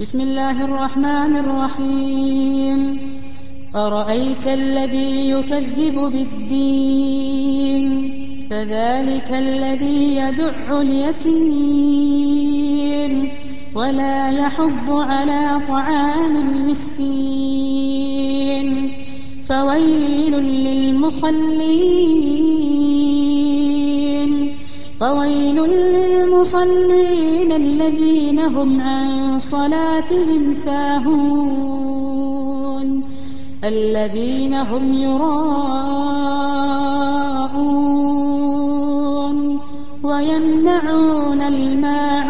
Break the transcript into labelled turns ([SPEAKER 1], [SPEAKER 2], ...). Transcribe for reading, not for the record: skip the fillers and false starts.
[SPEAKER 1] بسم الله الرحمن الرحيم أرأيت الذي يكذب بالدين فذلك الذي يدع اليتيم ولا يحض على طعام المسكين فويل للمصلين الذين هم عن صلاتهم ساهون الذين هم يراءون ويمنعون الماعون